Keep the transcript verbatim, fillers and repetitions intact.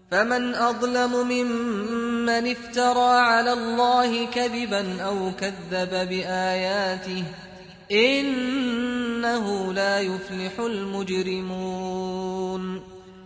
فمن أظلم ممن افترى على الله كذبا أو كذب بآياته إنه لا يفلح المجرمون.